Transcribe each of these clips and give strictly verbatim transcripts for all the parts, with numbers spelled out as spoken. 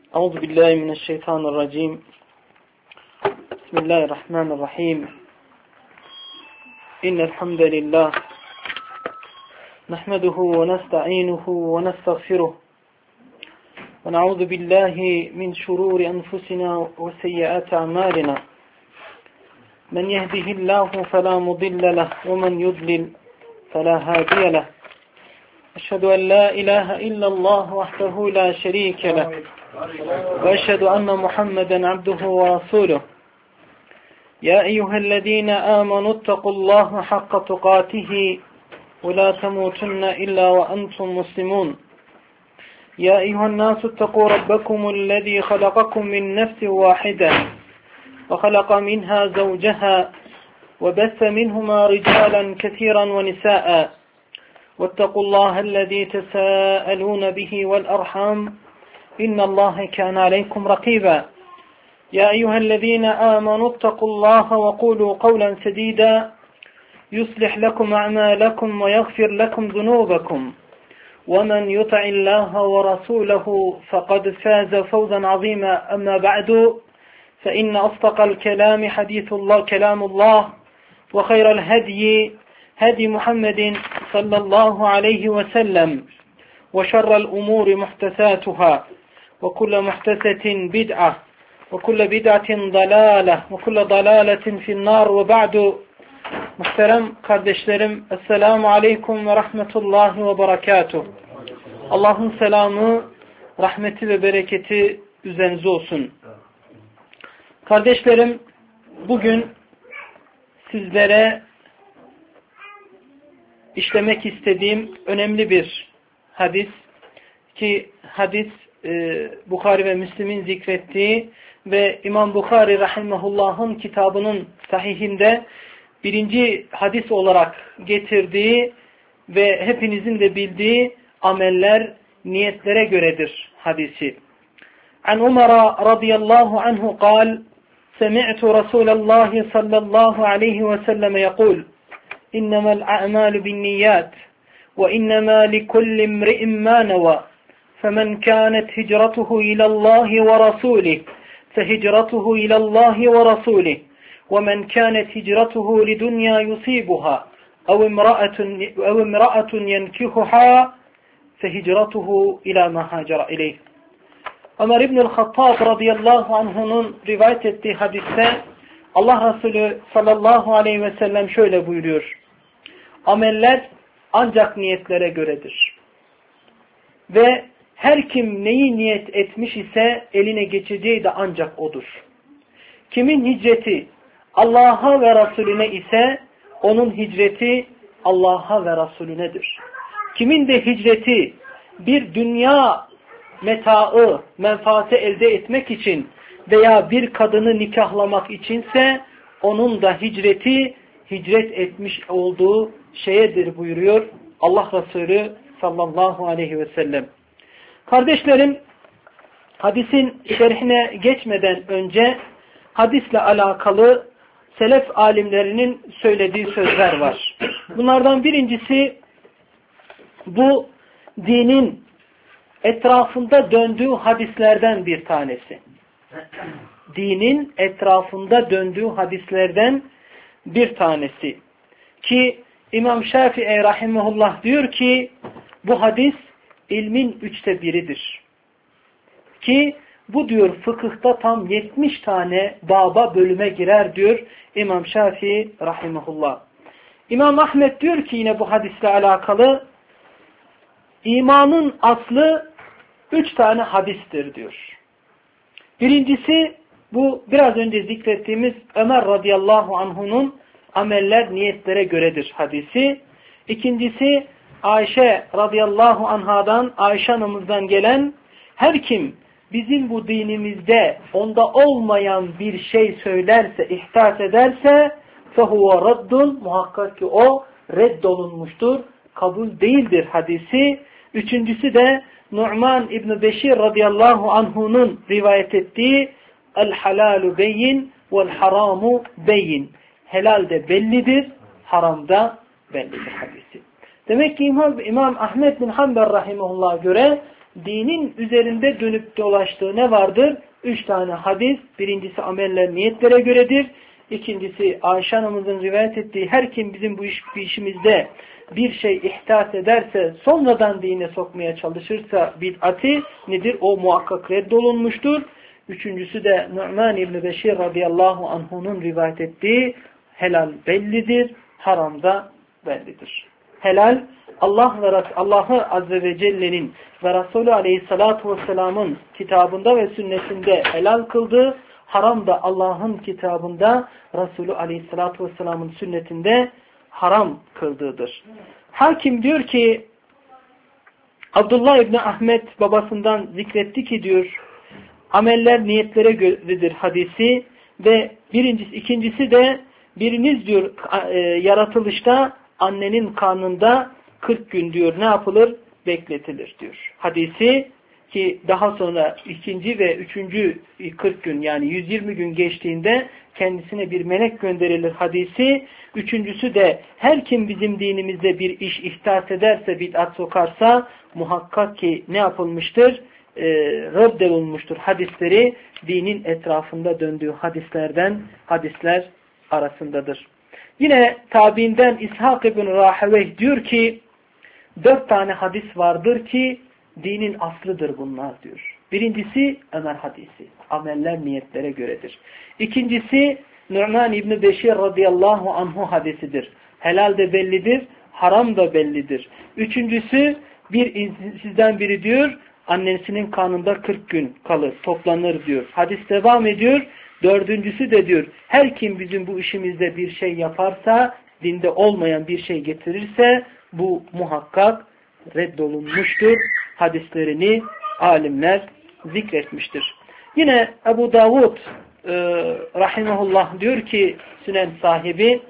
Euzu billahi mineşşeytanirracim. Bismillahirrahmanirrahim. İnnel hamdelellahi nahmeduhu ve nestainuhu ve nestağfiruh. Ve na'udzu billahi min şururi enfusina ve seyyiati a'malina. Men yehdihillahu fela mudille lehu ve men yudlil fela hadiye lehu. Eşhedü en la ilahe illallah vahdehu la şerike lehu. وأشهد أن محمدا عبده ورسوله يا أيها الذين آمنوا اتقوا الله حق تقاته ولا تموتن إلا وأنتم مسلمون يا أيها الناس اتقوا ربكم الذي خلقكم من نفس واحدة وخلق منها زوجها وبث منهما رجالا كثيرا ونساء واتقوا الله الذي تساءلون به والأرحام إن الله كان عليكم رقيبا يا أيها الذين آمنوا اتقوا الله وقولوا قولا سديدا يصلح لكم أعمالكم ويغفر لكم ذنوبكم ومن يطع الله ورسوله فقد فاز فوزا عظيما أما بعد فإن أصدق الكلام حديث الله كلام الله وخير الهدي هدي محمد صلى الله عليه وسلم وشر الأمور محدثاتها وكل محدثة بدعة وكل بدعة ضلالة وكل ضلالة في النار وبعد. Muhterem kardeşlerim, Esselamu Aleyküm ve Rahmetullahi ve Berekatuh. Allah'ın selamı, rahmeti ve bereketi üzerinize olsun. Kardeşlerim, bugün sizlere işlemek istediğim önemli bir hadis ki hadis e, Bukhari ve Müslim'in zikrettiği ve İmam Bukhari rahimahullah'ın kitabının sahihinde birinci hadis olarak getirdiği ve hepinizin de bildiği ameller niyetlere göredir hadisi. An Umar radıyallahu anhu قال سمعت رسول الله صلى الله عليه وسلم يقول إنما الأعمال بالنيات وإنما لكل امرئ ما نوى فمن كانت هجرته إلى الله ورسوله فهجرته إلى الله ورسوله ومن كانت هجرته لدنيا يصيبها أو امرأة أو امرأة ينكحها فهجرته إلى ما هاجر إليه. Ömer İbnül Hattab radıyallahu anh'unun rivayet ettiği hadiste Allah Resulü sallallahu aleyhi ve sellem şöyle buyuruyor: ameller ancak niyetlere göredir. Ve her kim neyi niyet etmiş ise eline geçeceği de ancak odur. Kimin hicreti Allah'a ve Resulüne ise onun hicreti Allah'a ve Resulünedir. Kimin de hicreti bir dünya metaı, menfaati elde etmek için veya bir kadını nikahlamak içinse onun da hicreti hicret etmiş olduğu şeyedir buyuruyor Allah Resulü sallallahu aleyhi ve sellem. Kardeşlerim, hadisin şerhine geçmeden önce hadisle alakalı selef alimlerinin söylediği sözler var. Bunlardan birincisi bu dinin etrafında döndüğü hadislerden bir tanesi. Dinin etrafında döndüğü hadislerden bir tanesi. Ki İmam Şafii rahimehullah diyor ki bu hadis ilmin üçte biridir. Ki bu diyor fıkıhta tam yetmiş tane baba bölüme girer diyor İmam Şafii rahimehullah. İmam Ahmed diyor ki yine bu hadisle alakalı imanın aslı üç tane hadistir diyor. Birincisi bu biraz önce zikrettiğimiz Ömer radıyallahu anh'unun ameller niyetlere göredir hadisi. İkincisi Ayşe radıyallahu anhadan, Ayşe anamızdan gelen her kim bizim bu dinimizde onda olmayan bir şey söylerse, ihdas ederse fehuve raddun, muhakkak ki o reddolunmuştur, kabul değildir hadisi. Üçüncüsü de Nu'man İbn Beşir radıyallahu anhu'nun rivayet ettiği el halalu beyin vel haramu beyin. Helal de bellidir, haram da bellidir hadisi. Demek ki İmam, İmam Ahmed bin Hanbel rahimehullah'a göre dinin üzerinde dönüp dolaştığı ne vardır? Üç tane hadis. Birincisi ameller niyetlere göredir. İkincisi Ayşe Hanım'ın rivayet ettiği her kim bizim bu iş, bu işimizde bir şey ihdas ederse, sonradan dine sokmaya çalışırsa bid'ati nedir? O muhakkak reddolunmuştur. Üçüncüsü de Nu'man İbni Beşir radıyallahu anhu'nun rivayet ettiği helal bellidir, haram da bellidir. Helal Allah ve Allah'ı Azze ve Celle'nin ve Resulü Aleyhissalatu vesselam'ın kitabında ve sünnetinde helal kıldığı, haram da Allah'ın kitabında Resulü Aleyhissalatu vesselam'ın sünnetinde haram kıldığıdır. Hakim diyor ki Abdullah İbni Ahmet babasından zikretti ki diyor ameller niyetlere göredir hadisi ve birincisi, ikincisi de biriniz diyor e, yaratılışta annenin karnında kırk gün diyor ne yapılır? Bekletilir diyor. Hadisi ki daha sonra ikinci ve üçüncü kırk gün yani yüz yirmi gün geçtiğinde kendisine bir melek gönderilir hadisi. Üçüncüsü de her kim bizim dinimizde bir iş ihdas ederse, bid'at sokarsa muhakkak ki ne yapılmıştır? E, reddolunmuştur hadisleri dinin etrafında döndüğü hadislerden hadisler arasındadır. Yine tabiinden İshak ibn Raheveh diyor ki dört tane hadis vardır ki dinin aslıdır bunlar diyor. Birincisi Ömer hadisi. Ameller niyetlere göredir. İkincisi Nu'man İbni Beşir radıyallahu anhu hadisidir. Helal de bellidir, haram da bellidir. Üçüncüsü bir sizden biri diyor annesinin karnında kırk gün kalır, toplanır diyor. Hadis devam ediyor. Dördüncüsü de diyor her kim bizim bu işimizde bir şey yaparsa, dinde olmayan bir şey getirirse bu muhakkak reddolunmuştur. Hadislerini alimler zikretmiştir. Yine Ebu Davud e, rahimahullah diyor ki Sünen sahibi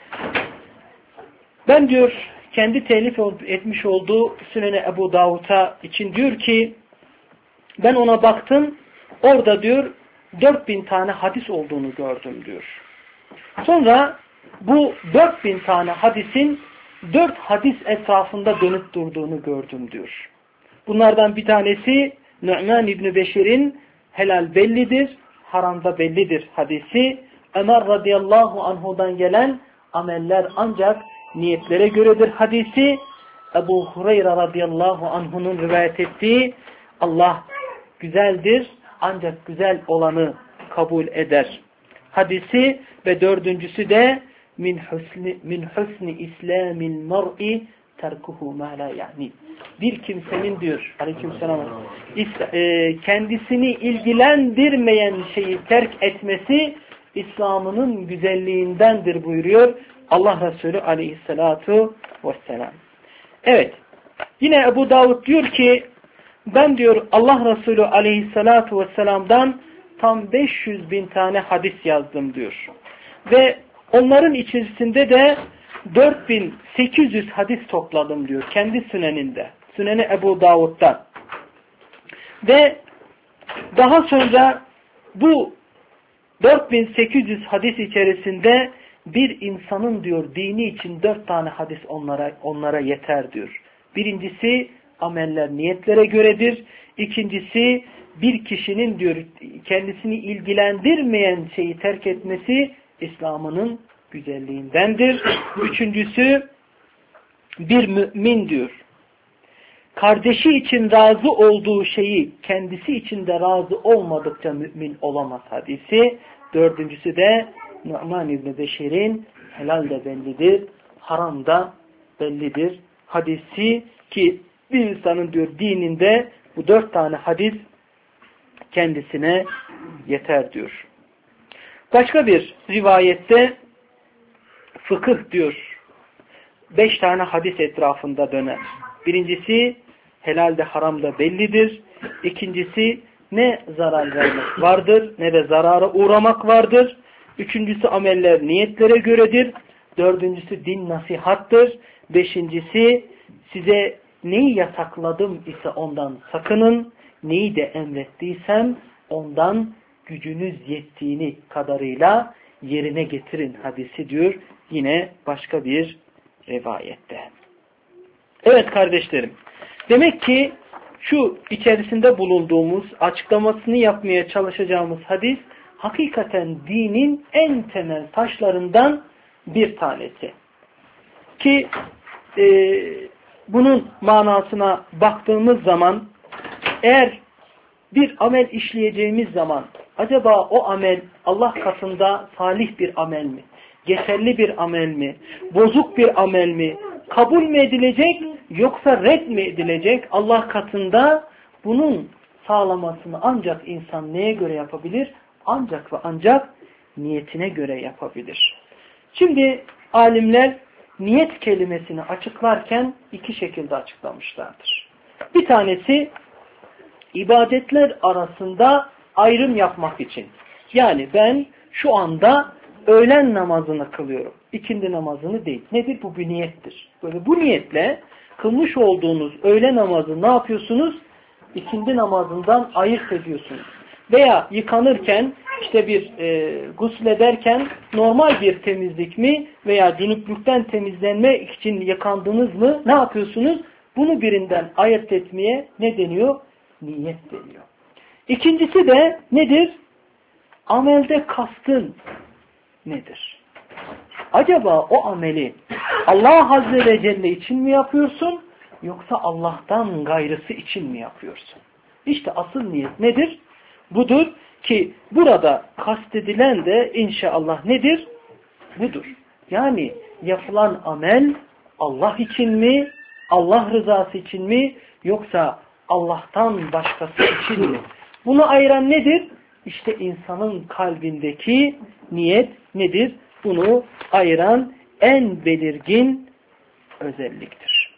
ben diyor kendi telif etmiş olduğu Sünen-i Ebu Davud'a için diyor ki ben ona baktım orada diyor dört bin tane hadis olduğunu gördüm diyor. Sonra bu dört bin tane hadisin dört hadis etrafında dönüp durduğunu gördüm diyor. Bunlardan bir tanesi Nu'man İbni Beşir'in helal bellidir, haramda bellidir hadisi. Ömer radıyallahu anhu'dan gelen ameller ancak niyetlere göredir hadisi. Ebu Hureyre radıyallahu anhu'nun rivayet ettiği Allah güzeldir ancak güzel olanı kabul eder hadisi ve dördüncüsü de min husni min husni islamil mar'i terkuhu ma la yani. Bir kimsenin diyor aleykümselam kendisini ilgilendirmeyen şeyi terk etmesi İslam'ının güzelliğindendir buyuruyor Allah Resulü aleyhissalatu vesselam. Evet. Yine Ebu Davud diyor ki ben diyor Allah Resulü aleyhissalatu vesselam'dan tam beş yüz bin tane hadis yazdım diyor. Ve onların içerisinde de dört bin sekiz yüz hadis topladım diyor. Kendi süneninde. Süneni Ebu Davud'dan. Ve daha sonra bu dört bin sekiz yüz hadis içerisinde bir insanın diyor dini için dört tane hadis onlara onlara yeter diyor. Birincisi ameller niyetlere göredir. İkincisi bir kişinin diyor kendisini ilgilendirmeyen şeyi terk etmesi İslam'ının güzelliğindendir. Üçüncüsü bir mümin diyor kardeşi için razı olduğu şeyi kendisi için de razı olmadıkça mümin olamaz hadisi. Dördüncüsü de Nu'man İbni Beşir'in helal de bellidir, haram da bellidir hadisi ki bir insanın diyor dininde bu dört tane hadis kendisine yeter diyor. Başka bir rivayette fıkıh diyor beş tane hadis etrafında döner. Birincisi helal de haram da bellidir. İkincisi ne zarar vermek vardır ne de zarara uğramak vardır. Üçüncüsü ameller niyetlere göredir. Dördüncüsü din nasihattır. Beşincisi size neyi yasakladım ise ondan sakının. Neyi de emrettiysem ondan gücünüz yettiğini kadarıyla yerine getirin hadisi diyor. Yine başka bir rivayette. Evet kardeşlerim. Demek ki şu içerisinde bulunduğumuz, açıklamasını yapmaya çalışacağımız hadis, hakikaten dinin en temel taşlarından bir tanesi. Ki e, bunun manasına baktığımız zaman, eğer bir amel işleyeceğimiz zaman, acaba o amel Allah katında salih bir amel mi? Geçerli bir amel mi? Bozuk bir amel mi? Kabul mü edilecek yoksa red mi edilecek? Allah katında bunun sağlamasını ancak insan neye göre yapabilir? Ancak ve ancak niyetine göre yapabilir. Şimdi alimler niyet kelimesini açıklarken iki şekilde açıklamışlardır. Bir tanesi ibadetler arasında ayrım yapmak için. Yani ben şu anda öğlen namazını kılıyorum. İkindi namazını değil. Nedir? Bu bir niyettir. Böyle bu niyetle kılmış olduğunuz öğle namazı ne yapıyorsunuz? İkindi namazından ayırt ediyorsunuz. Veya yıkanırken, işte bir e, guslederken normal bir temizlik mi veya cünüplükten temizlenme için yıkandınız mı? Ne yapıyorsunuz? Bunu birinden ayırt etmeye ne deniyor? Niyet deniyor. İkincisi de nedir? Amelde kastın nedir? Acaba o ameli Allah Azze ve Celle için mi yapıyorsun? Yoksa Allah'tan gayrısı için mi yapıyorsun? İşte asıl niyet nedir? Budur ki burada kastedilen de inşallah nedir? Budur. Yani yapılan amel Allah için mi? Allah rızası için mi? Yoksa Allah'tan başkası için mi? Bunu ayıran nedir? İşte insanın kalbindeki niyet nedir? Bunu ayıran en belirgin özelliktir.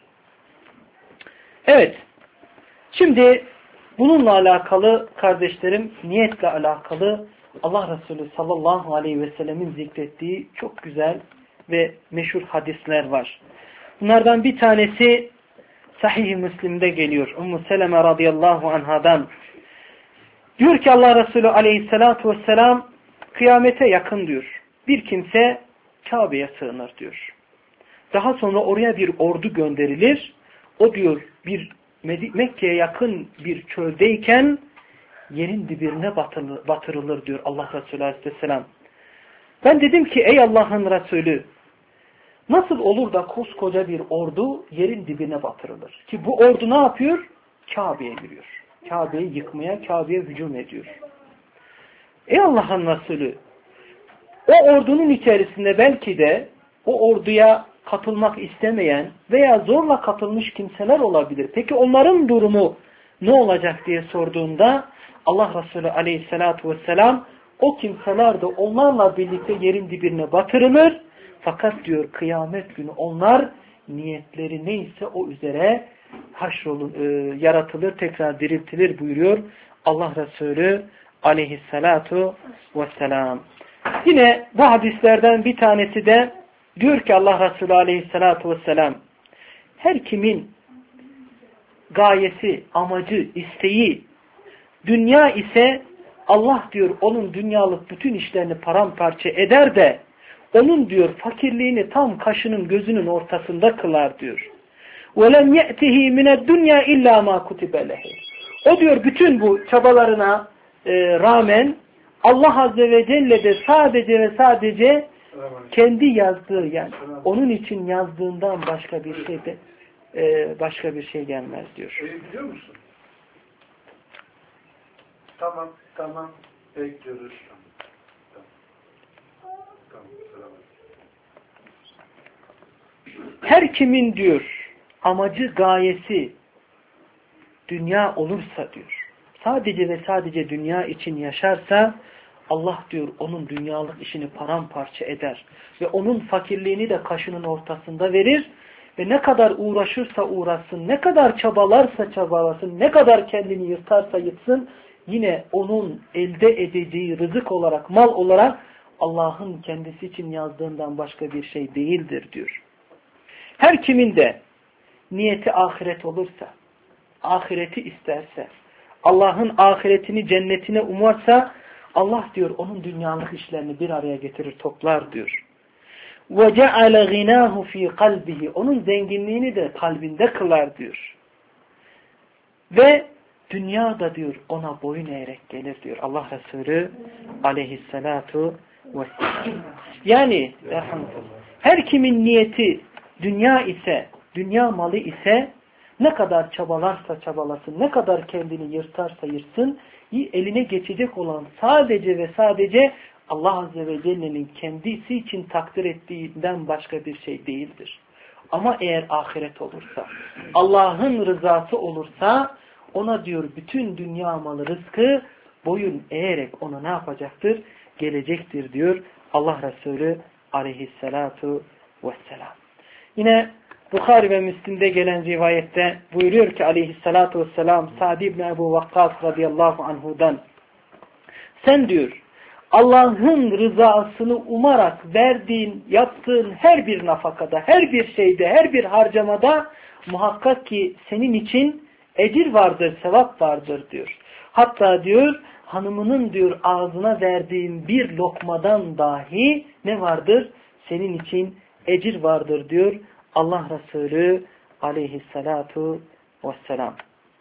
Evet. Şimdi bununla alakalı kardeşlerim, niyetle alakalı Allah Resulü sallallahu aleyhi ve sellemin zikrettiği çok güzel ve meşhur hadisler var. Bunlardan bir tanesi Sahih-i Müslim'de geliyor. Ümmü Seleme radıyallahu anhadan. Diyor ki Allah Resulü aleyhissalatu vesselam, kıyamete yakın diyor. Bir kimse Kabe'ye sığınır diyor. Daha sonra oraya bir ordu gönderilir. O diyor bir Mekke'ye yakın bir çöldeyken yerin dibine batırılır diyor Allah Resulü aleyhisselam. Ben dedim ki ey Allah'ın Resulü, nasıl olur da koskoca bir ordu yerin dibine batırılır? Ki bu ordu ne yapıyor? Kabe'ye giriyor. Kabe'yi yıkmaya, Kabe'ye hücum ediyor. Ey Allah'ın Resulü, o ordunun içerisinde belki de o orduya katılmak istemeyen veya zorla katılmış kimseler olabilir. Peki onların durumu ne olacak diye sorduğunda Allah Resulü aleyhissalatu vesselam o kimseler de onlarla birlikte yerin dibine batırılır. Fakat diyor kıyamet günü onlar niyetleri neyse o üzere haşrolun, e, yaratılır, tekrar diriltilir buyuruyor Allah Resulü aleyhissalatu vesselam. Yine bu hadislerden bir tanesi de diyor ki Allah Resulü aleyhissalatu vesselam, her kimin gayesi, amacı, isteği dünya ise Allah diyor onun dünyalık bütün işlerini paramparça eder de onun diyor fakirliğini tam kaşının gözünün ortasında kılar diyor. وَلَمْ يَأْتِهِ مِنَ الدُّنْيَا اِلَّا مَا كُتِبَ لَهِ. O diyor bütün bu çabalarına e, rağmen Allah Azze ve Celle de sadece ve sadece kendi yazdığı, yani onun için yazdığından başka bir şey de e, başka bir şey gelmez diyor. Şey biliyor musun? Tamam, tamam. Bekliyoruz. Tamam. Tamam. Tamam. Her kimin diyor amacı, gayesi dünya olursa diyor, sadece ve sadece dünya için yaşarsa Allah diyor onun dünyalık işini paramparça eder ve onun fakirliğini de kaşının ortasında verir ve ne kadar uğraşırsa uğraşsın, ne kadar çabalarsa çabalasın, ne kadar kendini yırtarsa yırtsın, yine onun elde edeceği rızık olarak, mal olarak Allah'ın kendisi için yazdığından başka bir şey değildir diyor. Her kimin de niyeti ahiret olursa, ahireti isterse, Allah'ın ahiretini, cennetine umarsa, Allah diyor onun dünyalık işlerini bir araya getirir, toplar diyor. وَجَعَلَ غِنَاهُ ف۪ي قَلْبِهِ. Onun zenginliğini de kalbinde kılar diyor. Ve dünyada diyor ona boyun eğerek gelir diyor Allah Resulü aleyhissalatu vesselam. Yani her kimin niyeti dünya ise, dünya malı ise ne kadar çabalarsa çabalasın, ne kadar kendini yırtarsa yırtsın, eline geçecek olan sadece ve sadece Allah Azze ve Celle'nin kendisi için takdir ettiğinden başka bir şey değildir. Ama eğer ahiret olursa, Allah'ın rızası olursa, ona diyor bütün dünya malı rızkı boyun eğerek ona ne yapacaktır? Gelecektir diyor Allah Resulü aleyhissalatu vesselam. Yine Bukhari ve Müslim'de gelen rivayette buyuruyor ki aleyhissalatu vesselam Sa'd ibn Ebu Vakkas radıyallahu anhudan, sen diyor Allah'ın rızasını umarak verdiğin, yaptığın her bir nafakada, her bir şeyde, her bir harcamada muhakkak ki senin için ecir vardır, sevap vardır diyor. Hatta diyor hanımının diyor ağzına verdiğin bir lokmadan dahi ne vardır? Senin için ecir vardır diyor Allah Resulü aleyhissalatu vesselam.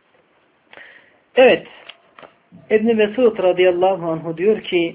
Evet, İbn-i Mesud radıyallahu anhu diyor ki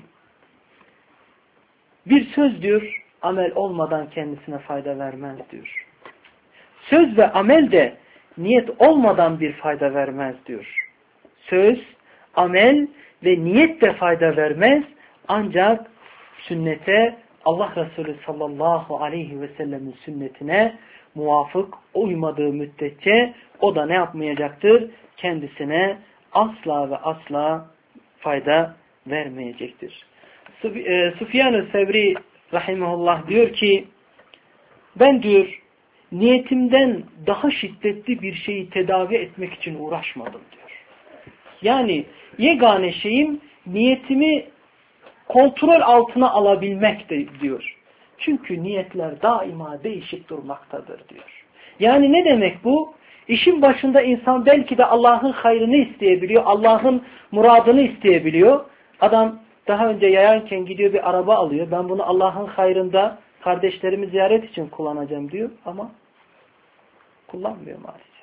bir söz diyor amel olmadan kendisine fayda vermez diyor. Söz ve amel de niyet olmadan bir fayda vermez diyor. Söz, amel ve niyet de fayda vermez ancak sünnete, Allah Resulü sallallahu aleyhi ve sellemin sünnetine muvafık uymadığı müddetçe o da ne yapmayacaktır? Kendisine asla ve asla fayda vermeyecektir. Süfyan-ı Sevri rahimahullah diyor ki ben diyor niyetimden daha şiddetli bir şeyi tedavi etmek için uğraşmadım diyor. Yani yegane şeyim niyetimi kontrol altına alabilmek de diyor. Çünkü niyetler daima değişik durmaktadır diyor. Yani ne demek bu? İşin başında insan belki de Allah'ın hayrını isteyebiliyor, Allah'ın muradını isteyebiliyor. Adam daha önce yayanken gidiyor bir araba alıyor. Ben bunu Allah'ın hayrında kardeşlerimi ziyaret için kullanacağım diyor ama kullanmıyor maalesef.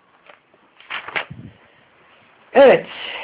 Evet.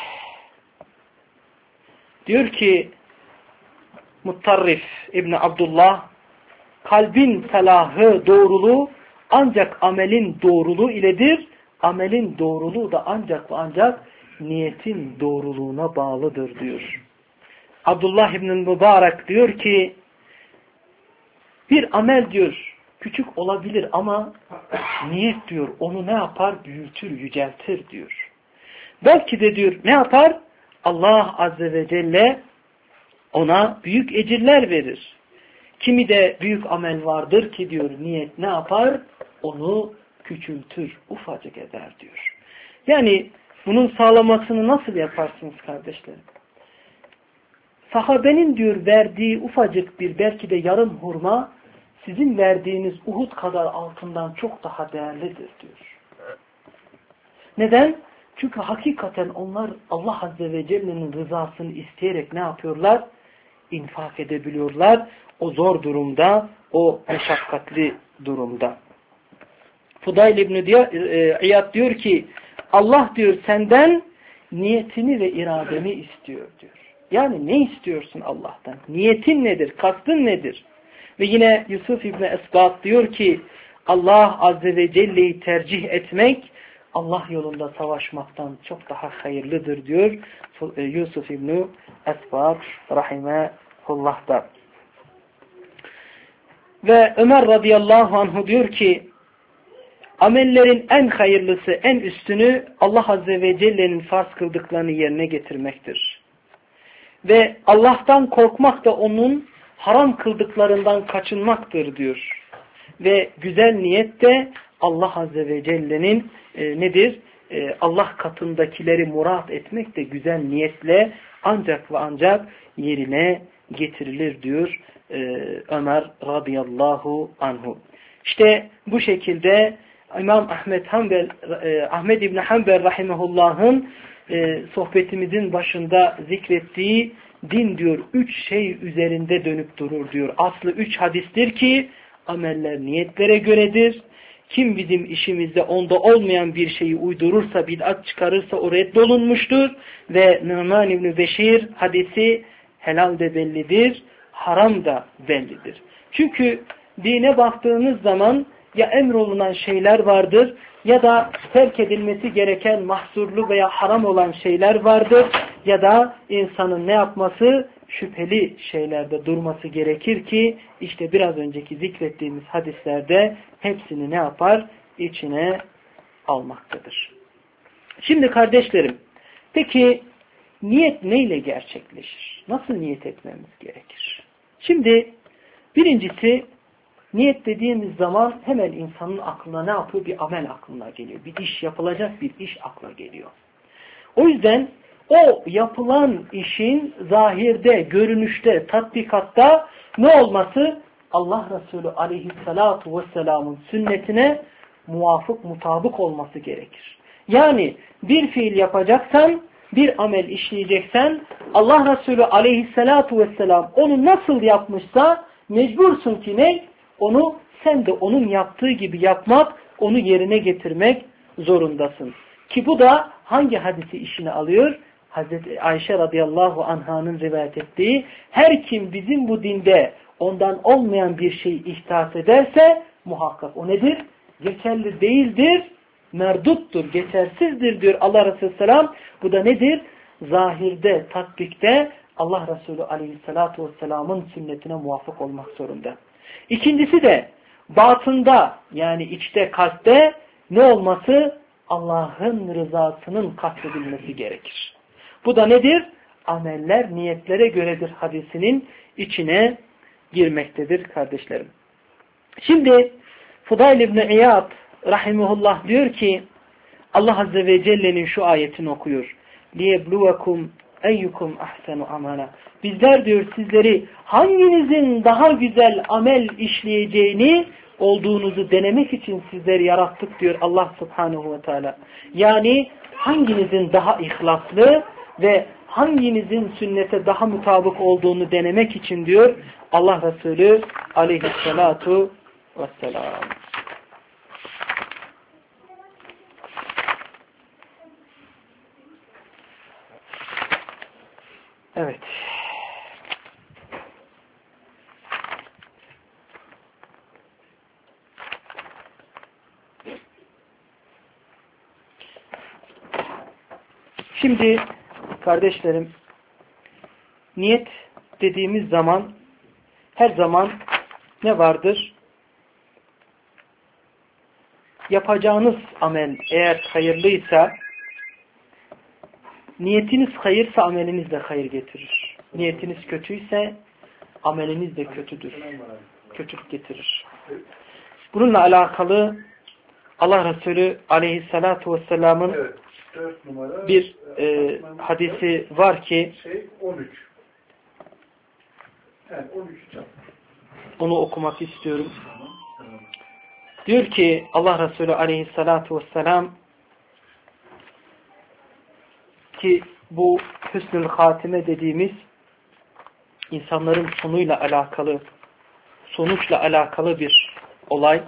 Diyor ki Muttarrif İbni Abdullah kalbin felahı, doğruluğu ancak amelin doğruluğu iledir. Amelin doğruluğu da ancak ve ancak niyetin doğruluğuna bağlıdır diyor. Abdullah İbn Mübarek diyor ki bir amel diyor küçük olabilir ama niyet diyor onu ne yapar? Büyütür, yüceltir diyor. Belki de diyor ne yapar? Allah Azze ve Celle ona büyük ecirler verir. Kimi de büyük amel vardır ki diyor niyet ne yapar? Onu küçültür, ufacık eder diyor. Yani bunun sağlamasını nasıl yaparsınız kardeşlerim? Sahabenin diyor verdiği ufacık bir belki de yarım hurma sizin verdiğiniz Uhud kadar altından çok daha değerlidir diyor. Neden? Çünkü hakikaten onlar Allah Azze ve Celle'nin rızasını isteyerek ne yapıyorlar? İnfak edebiliyorlar. O zor durumda, o meşakkatli durumda. Fudayl İbni İyad diyor ki Allah diyor senden niyetini ve iradeni istiyor diyor. Yani ne istiyorsun Allah'tan? Niyetin nedir? Kastın nedir? Ve yine Yusuf İbni Esbat diyor ki Allah Azze ve Celle'yi tercih etmek Allah yolunda savaşmaktan çok daha hayırlıdır diyor Yusuf İbni Esbat rahimehullah'ta. Ve Ömer radıyallahu anhu diyor ki amellerin en hayırlısı, en üstünü Allah Azze ve Celle'nin farz kıldıklarını yerine getirmektir. Ve Allah'tan korkmak da onun haram kıldıklarından kaçınmaktır diyor. Ve güzel niyet de Allah Azze ve Celle'nin e, nedir? E, Allah katındakileri murat etmek de güzel niyetle ancak ve ancak yerine getirilir diyor e, Ömer radıyallahu anhu. İşte bu şekilde İmam Ahmed Hanbel, e, Ahmed İbni Hanbel rahimehullah'ın e, sohbetimizin başında zikrettiği din diyor üç şey üzerinde dönüp durur diyor. Aslı üç hadistir ki ameller niyetlere göredir. Kim bizim işimizde onda olmayan bir şeyi uydurursa, bid'at çıkarırsa o reddolunmuştur. Ve Numan İbni Beşir hadisi helal de bellidir, haram da bellidir. Çünkü dine baktığınız zaman ya emrolunan şeyler vardır ya da terk edilmesi gereken mahzurlu veya haram olan şeyler vardır ya da insanın ne yapması? Şüpheli şeylerde durması gerekir ki işte biraz önceki zikrettiğimiz hadislerde hepsini ne yapar? İçine almaktadır. Şimdi kardeşlerim, peki niyet neyle gerçekleşir? Nasıl niyet etmemiz gerekir? Şimdi birincisi, niyet dediğimiz zaman hemen insanın aklına ne yapıyor? Bir amel aklına geliyor. Bir iş, yapılacak bir iş akla geliyor. O yüzden o yapılan işin zahirde, görünüşte, tatbikatta ne olması? Allah Resulü aleyhissalatu vesselamın sünnetine muvafık, mutabık olması gerekir. Yani bir fiil yapacaksan, bir amel işleyeceksen Allah Resulü aleyhissalatu vesselam onu nasıl yapmışsa mecbursun ki ne? Onu sen de onun yaptığı gibi yapmak, onu yerine getirmek zorundasın. Ki bu da hangi hadisi işine alıyor? Hazreti Ayşe radıyallahu anh'ın rivayet ettiği, her kim bizim bu dinde ondan olmayan bir şeyi ihdas ederse muhakkak o nedir? Geçerli değildir, merduttur, geçersizdir diyor Allah Resulü selam. Bu da nedir? Zahirde, tatbikte Allah Resulü aleyhissalatu vesselamın sünnetine muvafık olmak zorunda. İkincisi de batında, yani içte, kalpte ne olması? Allah'ın rızasının kastedilmesi gerekir. Bu da nedir? Ameller niyetlere göredir hadisinin içine girmektedir kardeşlerim. Şimdi Fudayl İbni İyad rahimehullah diyor ki, Allah Azze ve Celle'nin şu ayetini okuyor. لِيَبْلُوَكُمْ eyyukum ahsenu amala. Bizler diyor sizleri hanginizin daha güzel amel işleyeceğini olduğunuzu denemek için sizleri yarattık diyor Allah Subhanahu ve Teala. Yani hanginizin daha ihlaslı ve hanginizin sünnete daha mutabık olduğunu denemek için diyor Allah Resulü aleyhissalatu vesselam. Evet. Şimdi kardeşlerim, niyet dediğimiz zaman her zaman ne vardır? Yapacağınız amel eğer hayırlıysa, niyetiniz hayırsa ameliniz de hayır getirir. Niyetiniz kötüyse ameliniz de kötüdür. Kötülük getirir. Bununla alakalı Allah Resulü aleyhissalatu vesselamın evet, numara, bir e, hadisi var ki şey, on üç. Yani on üç onu okumak istiyorum. Diyor ki Allah Resulü aleyhissalatu vesselam ki bu hüsnül hatime dediğimiz insanların sonuyla alakalı, sonuçla alakalı bir olay.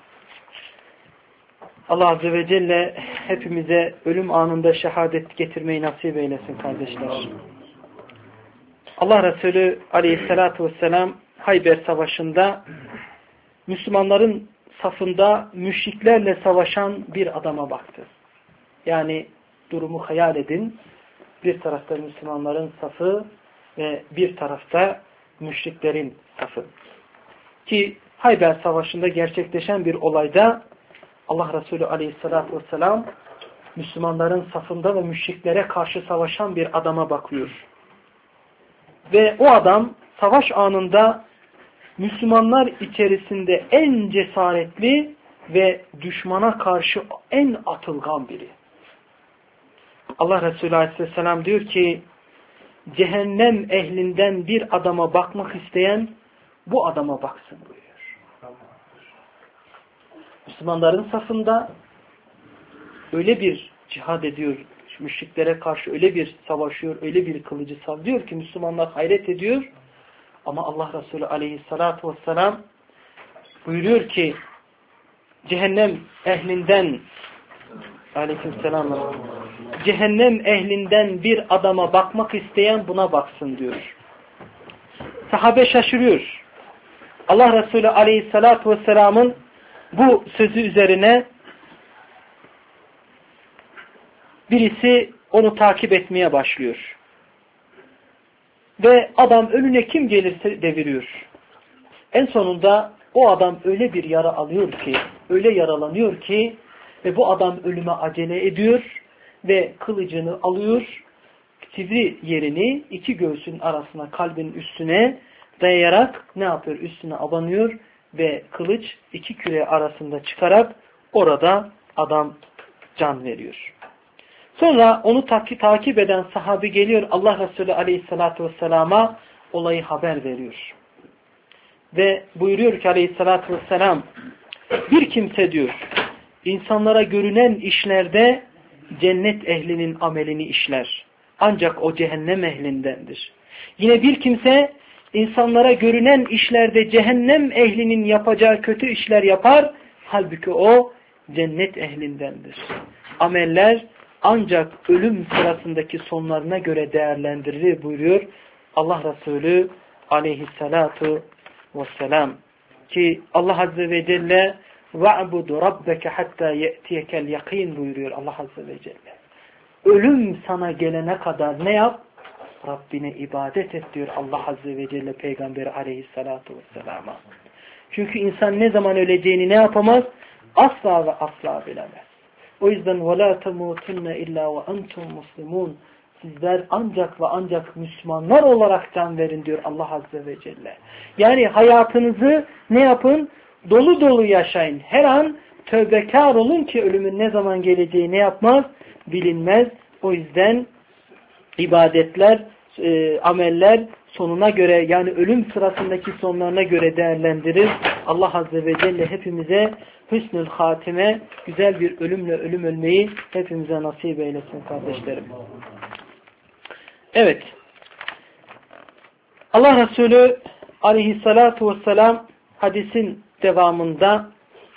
Allah Azze ve Celle hepimize ölüm anında şehadet getirmeyi nasip eylesin kardeşler. Allah Resulü aleyhissalatu vesselam Hayber Savaşı'nda Müslümanların safında müşriklerle savaşan bir adama baktı. Yani durumu hayal edin. Bir tarafta Müslümanların safı ve bir tarafta müşriklerin safı. Ki Hayber Savaşı'nda gerçekleşen bir olayda Allah Resulü aleyhissalatü vesselam Müslümanların safında ve müşriklere karşı savaşan bir adama bakıyor. Ve o adam savaş anında Müslümanlar içerisinde en cesaretli ve düşmana karşı en atılgan biri. Allah Resulü aleyhisselam diyor ki cehennem ehlinden bir adama bakmak isteyen bu adama baksın buyuruyor. Müslümanların safında öyle bir cihad ediyor, müşriklere karşı öyle bir savaşıyor, öyle bir kılıcı sallıyor ki Müslümanlar hayret ediyor. Ama Allah Resulü aleyhissalatu vesselam buyuruyor ki cehennem ehlinden aleykümselam cehennem ehlinden bir adama bakmak isteyen buna baksın diyor. Sahabe şaşırıyor. Allah Resulü aleyhissalatu vesselamın bu sözü üzerine birisi onu takip etmeye başlıyor. Ve adam önüne kim gelirse deviriyor. En sonunda o adam öyle bir yara alıyor ki, öyle yaralanıyor ki ve bu adam ölüme acele ediyor ve kılıcını alıyor, sivri yerini iki göğsün arasına, kalbin üstüne dayayarak ne yapıyor? Üstüne abanıyor ve kılıç iki küre arasında çıkarak orada adam can veriyor. Sonra onu takip, takip eden sahabi geliyor, Allah Resulü aleyhissalatu vesselama olayı haber veriyor. Ve buyuruyor ki aleyhissalatu vesselam, bir kimse diyor, insanlara görünen işlerde cennet ehlinin amelini işler. Ancak o cehennem ehlindendir. Yine bir kimse insanlara görünen işlerde cehennem ehlinin yapacağı kötü işler yapar. Halbuki o cennet ehlindendir. Ameller ancak ölüm sırasındaki sonlarına göre değerlendirilir buyuruyor Allah Resulü aleyhissalatu vesselam. Ki Allah Azze ve Celle وَعْبُدُ رَبَّكَ حَتَّى يَأْتِيَكَ الْيَقِينَ buyuruyor Allah Azze ve Celle. Ölüm sana gelene kadar ne yap? Rabbine ibadet et diyor Allah Azze ve Celle Peygamberi aleyhissalatu vesselama. Çünkü insan ne zaman öleceğini ne yapamaz? Asla ve asla bilemez. O yüzden وَلَا تَمُوتُنَّ اِلَّا وَاَنْتُمْ مُسْلِمُونَ Sizler ancak ve ancak Müslümanlar olarak can verin diyor Allah Azze ve Celle. Yani hayatınızı ne yapın? Dolu dolu yaşayın. Her an tövbekar olun ki ölümün ne zaman geleceği ne yapmaz? Bilinmez. O yüzden ibadetler, e, ameller sonuna göre yani ölüm sırasındaki sonlarına göre değerlendirir. Allah Azze ve Celle hepimize hüsnül hatime, güzel bir ölümle ölüm ölmeyi hepimize nasip eylesin kardeşlerim. Evet. Allah Resulü aleyhissalatu vesselam hadisin devamında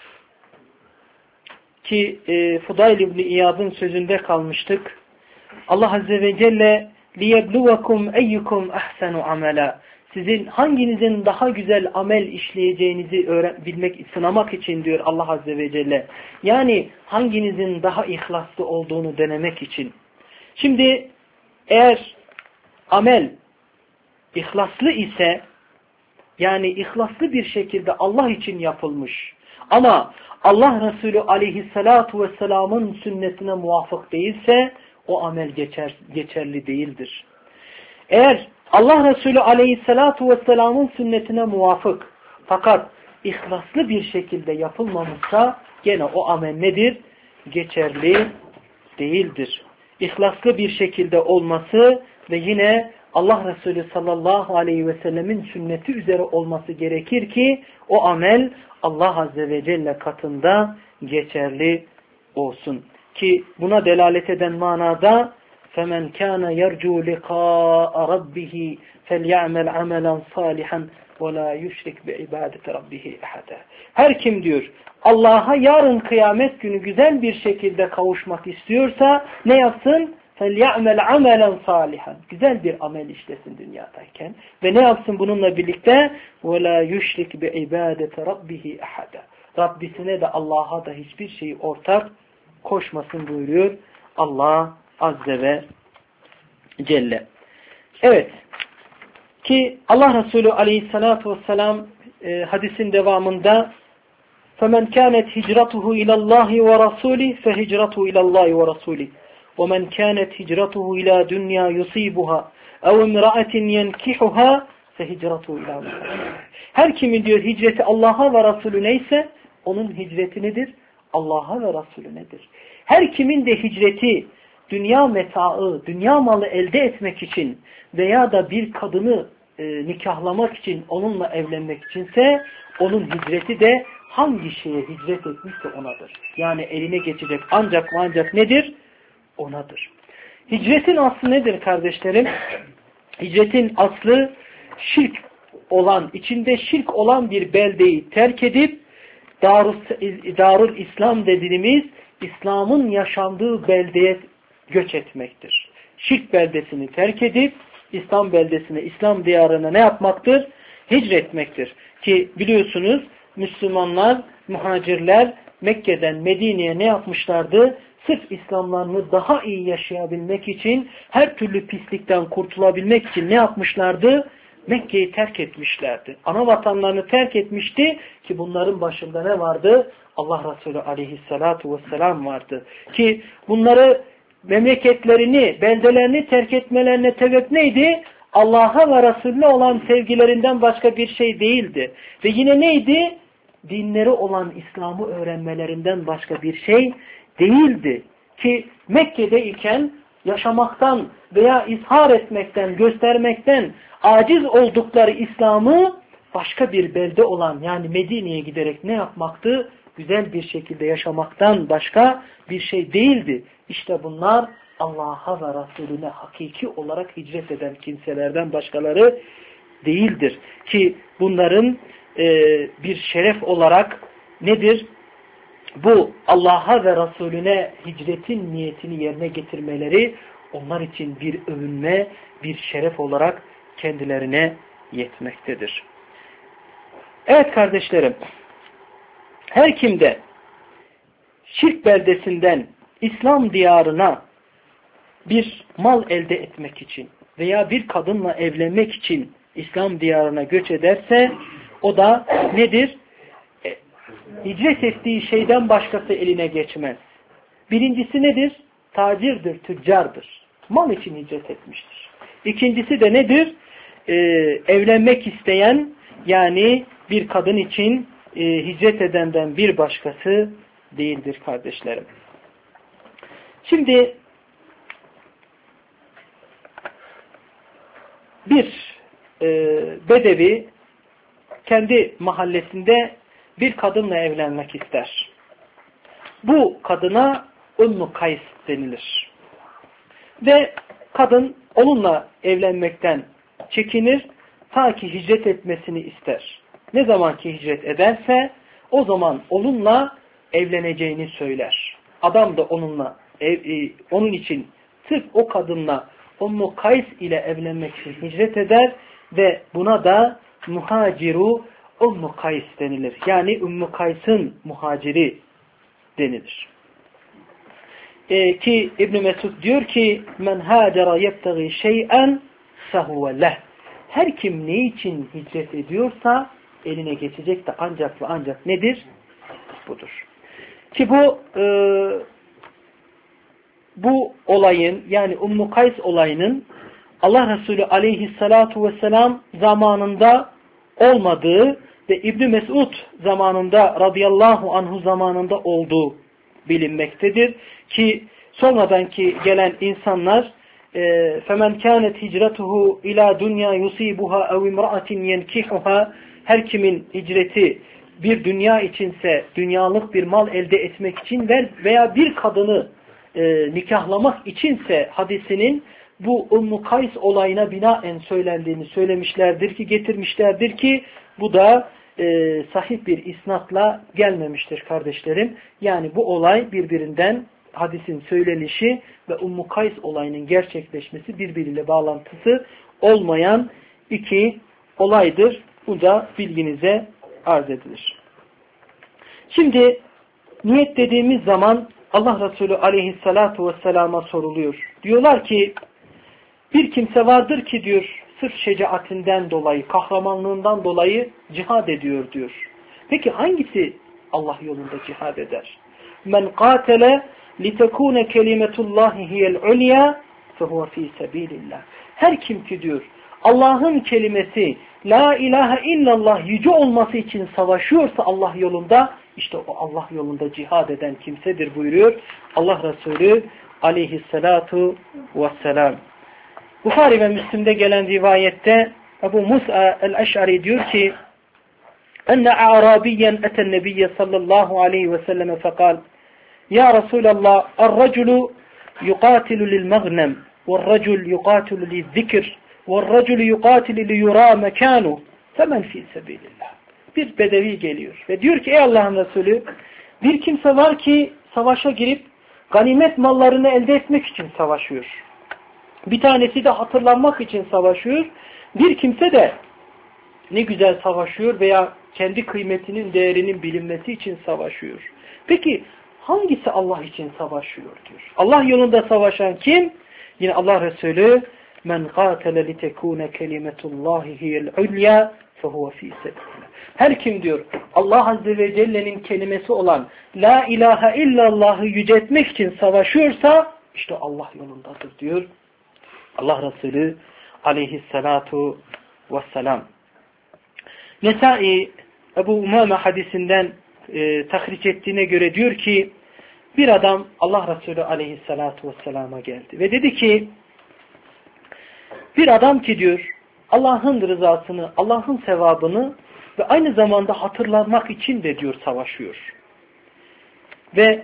ki e, Fudayl İbni İyad'ın sözünde kalmıştık. Allah Azze ve Celle لِيَبْلُوَكُمْ اَيُّكُمْ اَحْسَنُ عَمَلًا Sizin hanginizin daha güzel amel işleyeceğinizi öğren bilmek, sınamak için diyor Allah Azze ve Celle. Yani hanginizin daha ihlaslı olduğunu denemek için. Şimdi eğer amel ihlaslı ise yani ihlaslı bir şekilde Allah için yapılmış ama Allah Resulü aleyhissalatu vesselamın sünnetine muvafık değilse o amel geçer, geçerli değildir. Eğer Allah Resulü aleyhissalatu vesselamın sünnetine muvafık fakat ihlaslı bir şekilde yapılmamışsa gene o amel nedir? Geçerli değildir. İhlaslı bir şekilde olması ve yine Allah Resulü sallallahu aleyhi ve sellemin sünneti üzere olması gerekir ki o amel Allah Azze ve Celle katında geçerli olsun. Ki buna delalet eden manada فَمَنْ كَانَ يَرْجُوا لِقَاءَ رَبِّهِ فَلْيَعْمَلْ عَمَلًا صَالِحًا وَلَا يُشْرِكْ بِعِبَادَةِ رَبِّهِ اَحَدًا Her kim diyor Allah'a yarın kıyamet günü güzel bir şekilde kavuşmak istiyorsa ne yapsın? فَلْيَعْمَلْ عَمَلًا صَالِحًا Güzel bir amel işlesin dünyadayken. Ve ne yapsın bununla birlikte? وَلَا يُشْرِكْ بِعِبَادَةِ رَبِّهِ اَحَدًا Rabbisine de Allah'a da hiçbir şeyi ortak koşmasın buyuruyor Allah Azze ve Celle. Evet. Ki Allah Resulü aleyhissalatu vesselam e, hadisin devamında فَمَنْ كَانَتْ هِجْرَتُهُ اِلَى اللّٰهِ وَرَسُولِهِ فَهِجْرَتُهُ اِلَى اللّٰهِ وَرَسُولِهِ وَمَنْ كَانَتْ هِجْرَتُهُ اِلَى دُنْيَا يُصِيبُهَا اَوْ اِمْرَأَةٍ يَنْكِحُهَا فَهِجْرَتُهُ اِلَى اللّٰهِ Her kimin diyor hicreti Allah'a ve Resulü neyse onun hicreti nedir? Allah'a ve Resulü nedir? Her kimin de hicreti dünya metaı, dünya malı elde etmek için veya da bir kadını e, nikahlamak için, onunla evlenmek içinse onun hicreti de hangi şeye hicret etmişse onadır. Yani eline geçecek ancak ancak nedir? Onadır. Hicretin aslı nedir kardeşlerim? Hicretin aslı şirk olan, içinde şirk olan bir beldeyi terk edip Darul, Darul İslam dediğimiz İslam'ın yaşandığı beldeye göç etmektir. Şirk beldesini terk edip İslam beldesine, İslam diyarına ne yapmaktır? Hicretmektir. Ki biliyorsunuz Müslümanlar, muhacirler Mekke'den Medine'ye ne yapmışlardı? Sırf İslamlarını daha iyi yaşayabilmek için, her türlü pislikten kurtulabilmek için ne yapmışlardı? Mekke'yi terk etmişlerdi. Ana vatanlarını terk etmişti ki bunların başında ne vardı? Allah Resulü aleyhissalatu vesselam vardı. Ki bunları memleketlerini, beldelerini terk etmelerine sebep neydi? Allah'a ve Resulüne olan sevgilerinden başka bir şey değildi. Ve yine neydi? Dinleri olan İslam'ı öğrenmelerinden başka bir şey değildi. Ki Mekke'deyken yaşamaktan veya izhar etmekten, göstermekten aciz oldukları İslam'ı başka bir belde olan yani Medine'ye giderek ne yapmaktı? Güzel bir şekilde yaşamaktan başka bir şey değildi. İşte bunlar Allah'a ve Resulüne hakiki olarak hicret eden kimselerden başkaları değildir. Ki bunların e, bir şeref olarak nedir? Bu Allah'a ve Resulüne hicretin niyetini yerine getirmeleri onlar için bir övünme, bir şeref olarak kendilerine yetmektedir. Evet kardeşlerim, her kimde şirk beldesinden İslam diyarına bir mal elde etmek için veya bir kadınla evlenmek için İslam diyarına göç ederse o da nedir? E, hicret ettiği şeyden başkası eline geçmez. Birincisi nedir? Tacirdir, tüccardır. Mal için hicret etmiştir. İkincisi de nedir? Ee, evlenmek isteyen yani bir kadın için e, hicret edenden bir başkası değildir kardeşlerim. Şimdi bir e, bedevi kendi mahallesinde bir kadınla evlenmek ister. Bu kadına Ümmü Kays denilir. Ve kadın onunla evlenmekten çekinir ta ki hicret etmesini ister. Ne zaman ki hicret ederse o zaman onunla evleneceğini söyler. Adam da onunla ev, e, onun için sırf o kadınla Ümmü Kays ile evlenmek için hicret eder ve buna da muhaciru Ümmü Kays denilir. Yani Ümmü Kays'ın muhaciri denilir. Ee, ki İbn Mesud diyor ki men hacera yebtagi şey'en fehuve leh. Her kim ne için hicret ediyorsa eline geçecek de ancak ve ancak nedir? Budur. Ki bu e, bu olayın yani Ümmü Kays olayının Allah Resulü aleyhissalatu vesselam zamanında olmadığı ve İbn Mesud zamanında radıyallahu anhu zamanında olduğu bilinmektedir. Ki sonradan ki gelen insanlar فَمَنْ كَانَتْ هِجْرَتُهُ اِلَى دُنْيَا يُصِيبُهَا اَوْ اِمْرَأَةٍ يَنْكِحُهَا her kimin hicreti bir dünya içinse dünyalık bir mal elde etmek için veya bir kadını e, nikahlamak içinse hadisinin bu Ümmü Kays olayına binaen söylendiğini söylemişlerdir ki getirmişlerdir ki bu da e, sahih bir isnatla gelmemiştir kardeşlerim. Yani bu olay birbirinden hadisin söylenişi ve Ümmü Kays olayının gerçekleşmesi birbiriyle bağlantısı olmayan iki olaydır. Bu da bilginize arz edilir. Şimdi niyet dediğimiz zaman Allah Resulü aleyhissalatu vesselama soruluyor. Diyorlar ki bir kimse vardır ki diyor sırf şecaatinden dolayı, kahramanlığından dolayı cihad ediyor diyor. Peki hangisi Allah yolunda cihad eder? Men qatele litekune kelimetullahi hiyel ulya fehuve fi sebilillah. Her kim ki diyor Allah'ın kelimesi la ilahe illallah yüce olması için savaşıyorsa Allah yolunda işte o Allah yolunda cihad eden kimsedir buyuruyor Allah Resulü aleyhissalatu vesselam. Buhari ve Müslim'de gelen rivayette Ebu Musa el-Eş'ari diyor ki enne a'rabiyen eten nebiyye sallallahu aleyhi ve selleme fekal ya Resulallah er-raculu yuqatilu lil-mağnem ve'r-racul yuqatilu lil-zikr ve'r-racul yuqatilu li-yura mekanu femen fi sebilillah. bir bedevi geliyor ve diyor ki ey Allah'ın Resulü, bir kimse var ki savaşa girip ganimet mallarını elde etmek için savaşıyor. Bir tanesi de hatırlanmak için savaşıyor. Bir kimse de ne güzel savaşıyor veya kendi kıymetinin, değerinin bilinmesi için savaşıyor. Peki hangisi Allah için savaşıyor diyor. Allah yolunda savaşan kim? Yine Allah Resulü men qatele li tekune kelimetullahi hiyel ulya fehuve fi sebilillah. Her kim diyor Allah Azze ve Celle'nin kelimesi olan la ilahe illallah'ı yüceltmek için savaşıyorsa işte Allah yolundadır diyor Allah Resulü aleyhissalatu vesselam. Nesai Ebu Umame hadisinden e, tahriç ettiğine göre diyor ki bir adam Allah Resulü aleyhissalatu vesselama geldi ve dedi ki bir adam ki diyor Allah'ın rızasını, Allah'ın sevabını ve aynı zamanda hatırlanmak için de diyor savaşıyor. Ve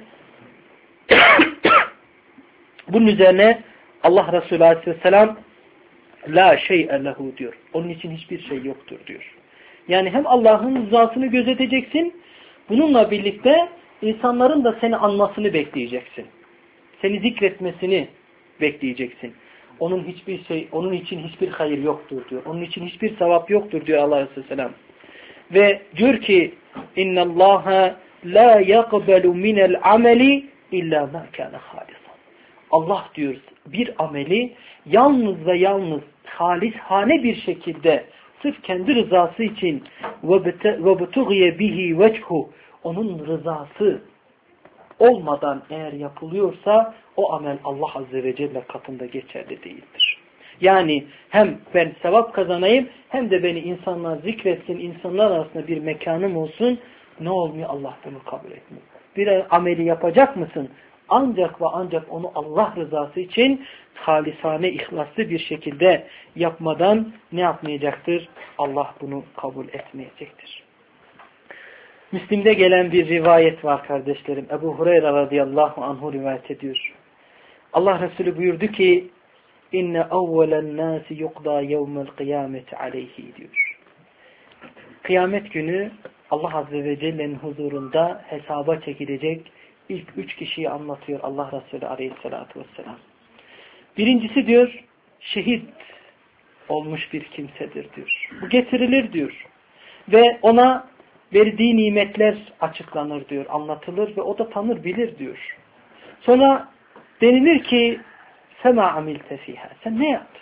bunun üzerine Allah Resulü aleyhisselam la şey'e lehu diyor. Onun için hiçbir şey yoktur diyor. Yani hem Allah'ın rızasını gözeteceksin, bununla birlikte insanların da seni anmasını bekleyeceksin. Seni zikretmesini bekleyeceksin. Onun hiçbir şey, onun için hiçbir hayır yoktur diyor. Onun için hiçbir sevap yoktur diyor Allah Aleyhisselam. Ve diyor ki innallaha la yaqbalu minel ameli illa ma kana halisan. Allah diyor bir ameli yalnız ve yalnız halishane bir şekilde sırf kendi rızası için ve butughiye bihi vechu onun rızası olmadan eğer yapılıyorsa o amel Allah Azze ve Celle katında geçerli değildir. Yani hem ben sevap kazanayım hem de beni insanlar zikretsin, insanlar arasında bir mekanım olsun, ne olmuyor? Allah bunu kabul etmiyor. Bir ameli yapacak mısın? Ancak ve ancak onu Allah rızası için halisane, ihlaslı bir şekilde yapmadan ne yapmayacaktır? Allah bunu kabul etmeyecektir. Müslim'de gelen bir rivayet var kardeşlerim. Ebu Hureyre radıyallahu anhu rivayet ediyor. Allah Resulü buyurdu ki inne evvelen nâsi yukda yevmel kıyameti aleyhi diyor. Kıyamet günü Allah Azze ve Celle'nin huzurunda hesaba çekilecek ilk üç kişiyi anlatıyor Allah Resulü aleyhissalatu vesselam. Birincisi diyor şehit olmuş bir kimsedir diyor. Bu getirilir diyor. Ve ona verdiği nimetler açıklanır diyor, anlatılır ve o da tanır bilir diyor. Sonra denilir ki فَمَا عَمِلْتَ فِيهَا sen ne yaptın?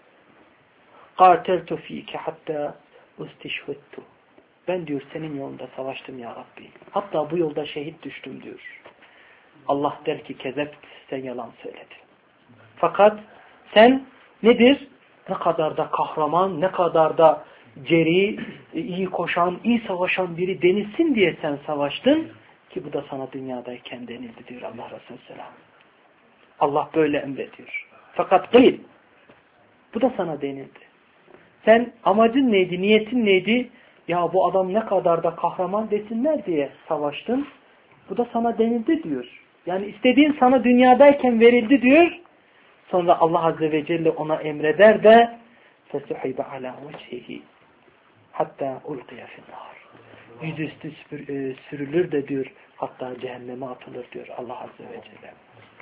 قَاتَلْتُ ف۪يكَ حَتَّى اُسْتِشْهُدْتُ ben diyor senin yolunda savaştım ya Rabbi. Hatta bu yolda şehit düştüm diyor. Allah der ki kezep sen yalan söyledin. Fakat sen nedir? Ne kadar da kahraman, ne kadar da ceri, iyi koşan, iyi savaşan biri denilsin diye sen savaştın ki bu da sana dünyadayken denildi diyor Allah Resulü Selam. Allah böyle emrediyor. Fakat değil. Bu da sana denildi. Sen amacın neydi, niyetin neydi? Ya bu adam ne kadar da kahraman desinler diye savaştın. Bu da sana denildi diyor. Yani istediğin sana dünyadayken verildi diyor. Sonra Allah Azze ve Celle ona emreder de فَسُحِبَ عَلَى وَجْهِهِ hatta ulqiya finnâr. Yüzüstü sürülür de diyor hatta cehenneme atılır diyor Allah Azze ve Celle.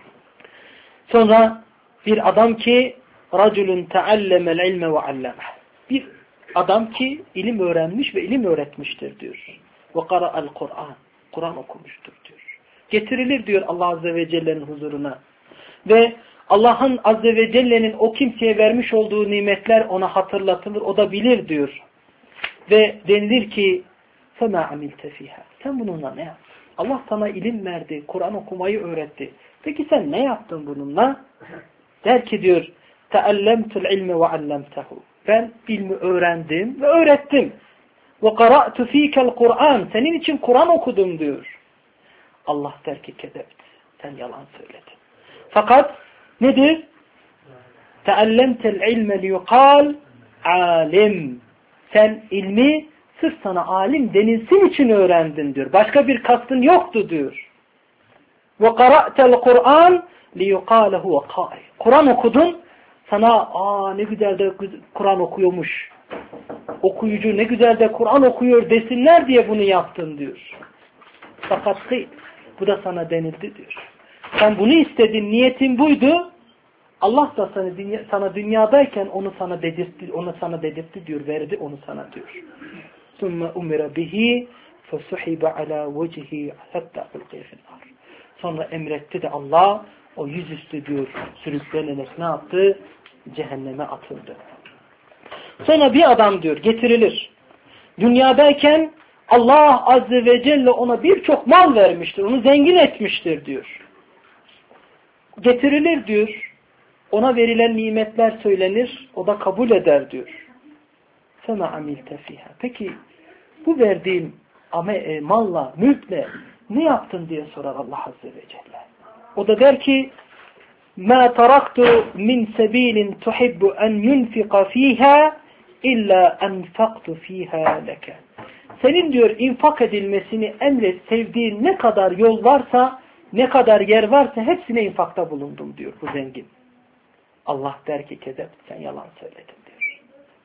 Sonra bir adam ki raculun teallemel ilme ve allemeh. Bir adam ki ilim öğrenmiş ve ilim öğretmiştir diyor. Ve qara'al Kur'an. Kur'an okumuştur diyor. Getirilir diyor Allah Azze ve Celle'nin huzuruna. Ve Allah'ın Azze ve Celle'nin o kimseye vermiş olduğu nimetler ona hatırlatılır. O da bilir diyor. Ve denilir ki فَمَا عَمِلْتَ فِيهَا sen bununla ne yaptın? Allah sana ilim verdi, Kur'an okumayı öğretti. Peki sen ne yaptın bununla? Der ki diyor تَأَلَّمْتُ الْعِلْمَ وَعَلَّمْتَهُ ben ilmi öğrendim ve öğrettim. وَقَرَأْتُ ف۪يكَ الْقُرْآنِ senin için Kur'an okudum diyor. Allah der ki kedebt sen yalan söyledin. Fakat nedir? تَأَلَّمْتَ الْعِلْمَ لِيُقَالْ alim sen ilmi sırf sana alim denilsin için öğrendin diyor. Başka bir kastın yoktu diyor. وَقَرَأْتَ الْقُرْآنِ لِيُقَالَ هُوَ قَائِلٍ Kur'an okudun sana aa ne güzel de Kur'an okuyormuş okuyucu, ne güzel de Kur'an okuyor desinler diye bunu yaptın diyor. Fakat değil. Bu da sana denildi diyor. Sen bunu istedin, niyetin buydu. Allah da sana, dünya, sana dünyadayken onu sana dedirtti, onu sana dedirtti diyor, verdi onu sana diyor. ثُمَّ اُمِرَ بِهِ فَسُحِبَ عَلَى وَجِهِ حَتَّى اُلْقِيَ فِي النَّارِ. Sonra emretti de Allah o yüzüstü diyor sürüklenerek ne yaptı? Cehenneme atıldı. Sonra bir adam diyor getirilir. Dünyadayken Allah Azze ve Celle ona birçok mal vermiştir. Onu zengin etmiştir diyor. Getirilir diyor. Ona verilen nimetler söylenir. O da kabul eder diyor. فَمَا عَمِلْتَ فِيهَا. Peki bu verdiğin malla, mülkle ne yaptın diye sorar Allah Azze ve Celle. O da der ki مَا تَرَقْتُ مِنْ سَب۪يلٍ تُحِبُّ أَنْ يُنْفِقَ ف۪يهَا اِلَّا اَنْفَقْتُ ف۪يهَا لَكَ. Senin diyor infak edilmesini emret, sevdiğin ne kadar yol varsa, ne kadar yer varsa hepsine infakta bulundum diyor bu zengin. Allah der ki kezep, sen yalan söyledin diyor.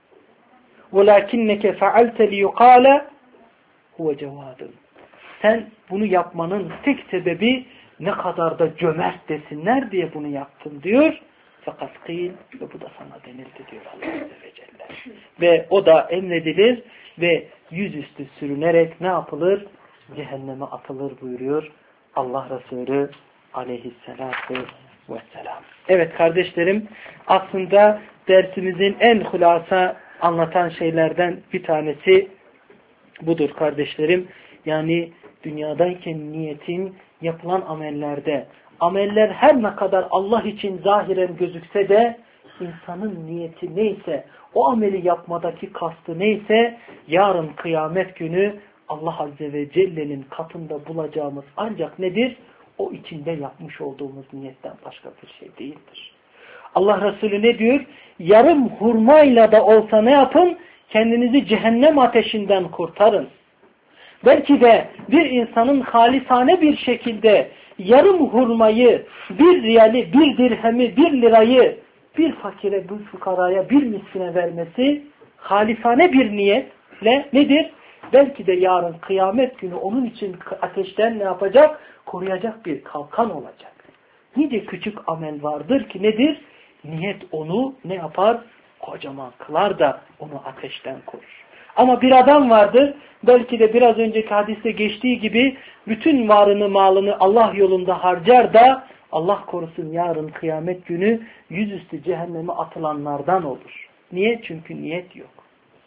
وَلَاكِنَّكَ فَعَلْتَ لِيُقَالَ هُوَ جَوَادٌ. Sen bunu yapmanın tek sebebi ne kadar da cömert desinler diye bunu yaptın diyor. Fakat kıyıl ve bu da sana denildi diyor Allah Azze ve Celle. Ve o da emredilir ve yüzüstü sürünerek ne yapılır? Cehenneme atılır buyuruyor Allah Resulü aleyhissalatu vesselam. Evet kardeşlerim, aslında dersimizin en hulasa anlatan şeylerden bir tanesi budur kardeşlerim. Yani dünyadayken niyetin yapılan amellerde, ameller her ne kadar Allah için zahiren gözükse de insanın niyeti neyse, o ameli yapmadaki kastı neyse, yarın kıyamet günü Allah Azze ve Celle'nin katında bulacağımız ancak nedir? O içinde yapmış olduğumuz niyetten başka bir şey değildir. Allah Resulü ne diyor? Yarım hurmayla da olsa ne yapın? Kendinizi cehennem ateşinden kurtarın. Belki de bir insanın halisane bir şekilde yarım hurmayı, bir riyali, bir dirhemi, bir lirayı bir fakire, bir fukaraya, bir miskine vermesi halisane bir niyetle nedir? Belki de yarın kıyamet günü onun için ateşten ne yapacak? Koruyacak bir kalkan olacak. Nice küçük amel vardır ki nedir? Niyet onu ne yapar? Kocaman kılar da onu ateşten korur. Ama bir adam vardır, belki de biraz önceki hadiste geçtiği gibi bütün varını malını Allah yolunda harcar da Allah korusun yarın kıyamet günü yüzüstü cehenneme atılanlardan olur. Niye? Çünkü niyet yok.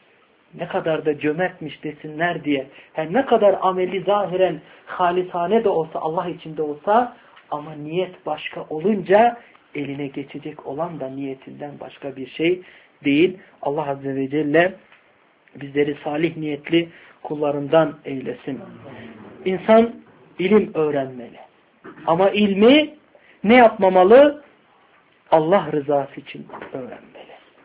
Ne kadar da cömertmiş desinler diye. Her ne kadar ameli zahiren halisane de olsa, Allah içinde olsa ama niyet başka olunca eline geçecek olan da niyetinden başka bir şey değil. Allah Azze ve Celle bizleri salih niyetli kullarından eylesin. İnsan ilim öğrenmeli. Ama ilmi ne yapmamalı? Allah rızası için öğrenmeli.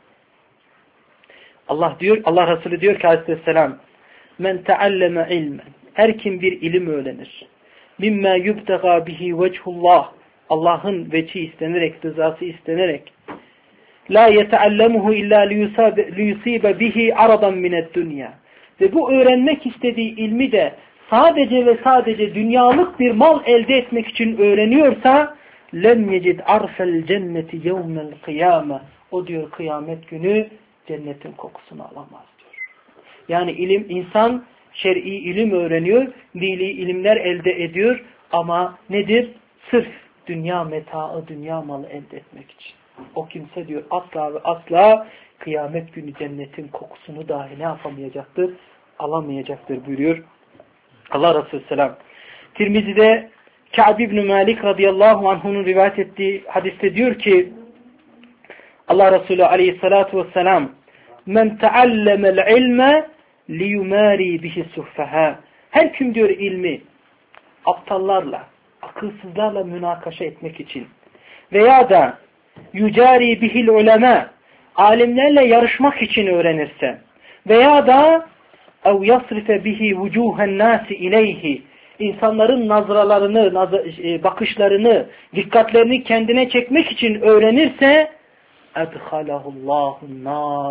Allah diyor, Allah Resulü diyor ki aleyhisselam, men tealleme ilmen, her kim bir ilim öğrenir, mimma yubtega bihi vechullah, Allah'ın veçi istenerek, rızası istenerek, la yeteallemuhu illa liyusibe bihi aradan mined dünya, ve bu öğrenmek istediği ilmi de sadece ve sadece dünyalık bir mal elde etmek için öğreniyorsa, lem yecid arfel cenneti yevmel kıyame, o diyor kıyamet günü cennetin kokusunu alamaz diyor. Yani ilim, insan şer'i ilim öğreniyor, dini ilimler elde ediyor ama nedir? Sırf dünya metaı, dünya malı elde etmek için. O kimse diyor asla ve asla kıyamet günü cennetin kokusunu dahi ne yapamayacaktır? Alamayacaktır buyuruyor Allah Resulü selam. Tirmizi'de Ka'b ibn Malik radıyallahu anh'un rivayet ettiği hadiste diyor ki Allah Resulü aleyhissalatu vesselam, men teallemel ilme liyumari bihi suhfaha, her kim diyor ilmi aptallarla, akılsızlarla münakaşa etmek için veya da yücari bihil ulema, alimlerle yarışmak için öğrenirse veya da ev yasrife bihi vucuhen nasi ileyhi, insanların nazralarını, bakışlarını, dikkatlerini kendine çekmek için öğrenirse edhalahullahun nar,